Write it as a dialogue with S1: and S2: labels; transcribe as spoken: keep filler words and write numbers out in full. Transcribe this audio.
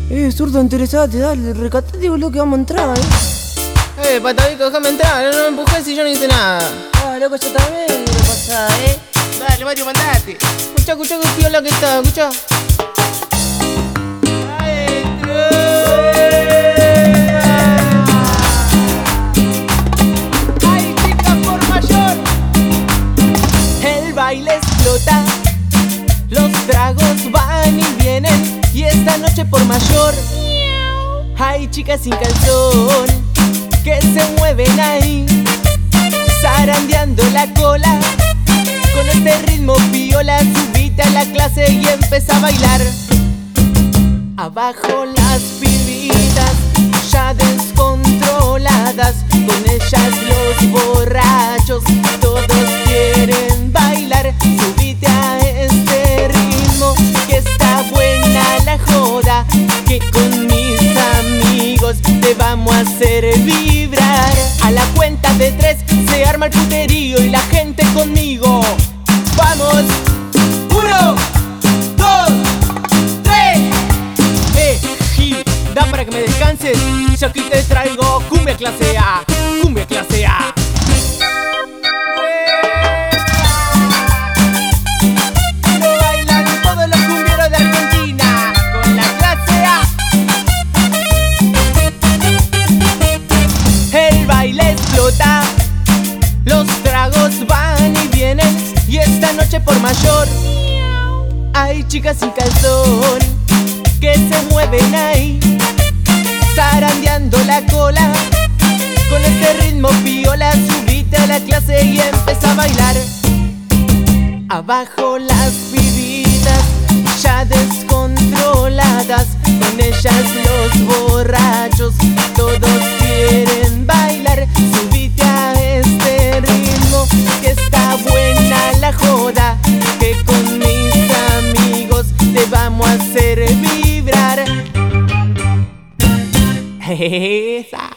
S1: Eh, zurdo, interesate, dale, recatate, boludo, que vamos a entrar, eh.
S2: Eh, patadito, déjame entrar, no me empujes si yo no hice nada.
S1: Ah, loco, yo también, ¿qué pasa, eh?
S2: Dale, Mario, mandate. Escucha, escucha que tío lo que está, escucha. ¡Ay, chica por mayor! El baile explota, los tragos van y vienen, y esta noche por mayor hay chicas sin calzón que se mueven ahí, zarandeando la cola. Con este ritmo viola, subite a la clase y empieza a bailar. Abajo las pibitas ya descontroladas, con ellas los borrachos, todos quieren bailar. Subite a este ritmo que está buena la joda, que con mis amigos te vamos a hacer vibrar. A la cuenta de tres se arma el puterío y la gente conmigo. ¡Vamos! ¡Uno! ¡Dos! ¡Tres! ¡Eh, Gil! Da para que me descanses. Y aquí te traigo cumbia clase A. Cumbia clase A. Lo bailan todos los cumbieros de Argentina con la clase A. El baile explota, los tragos van y vienen, y esta noche por mayor hay chicas sin calzón que se mueven ahí, zarandeando la cola. Con este ritmo viola, subite a la clase y empieza a bailar. Abajo las pibitas ya descontroladas, con ellas los borrachos, todos quieren bailar. Subite a este ritmo que está buena la joda, que con mis amigos te vamos a hacer vibrar. Esa.